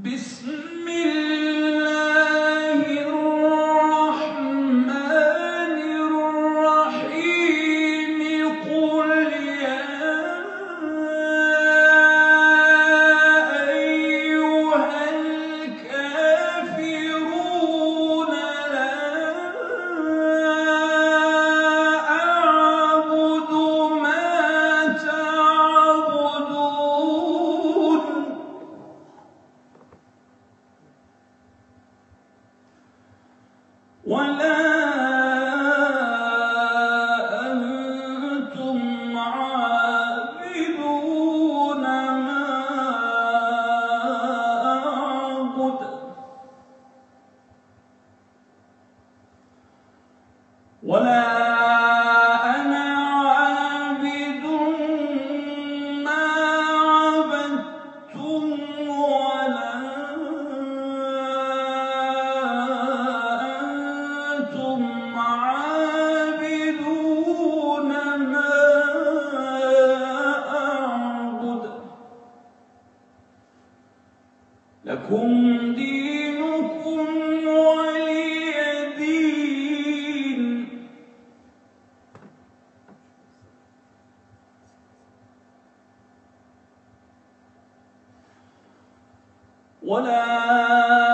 بسم الله الرحمن الرحيم قل يا أيها الكافرون لا أعبد ما تعبدون ولا أنتم عابدون ما أعبد ولا أنا عابد ما عبدتم ولا أنتم عابدون ما أعبد لكم دينكم ولي دين. ولا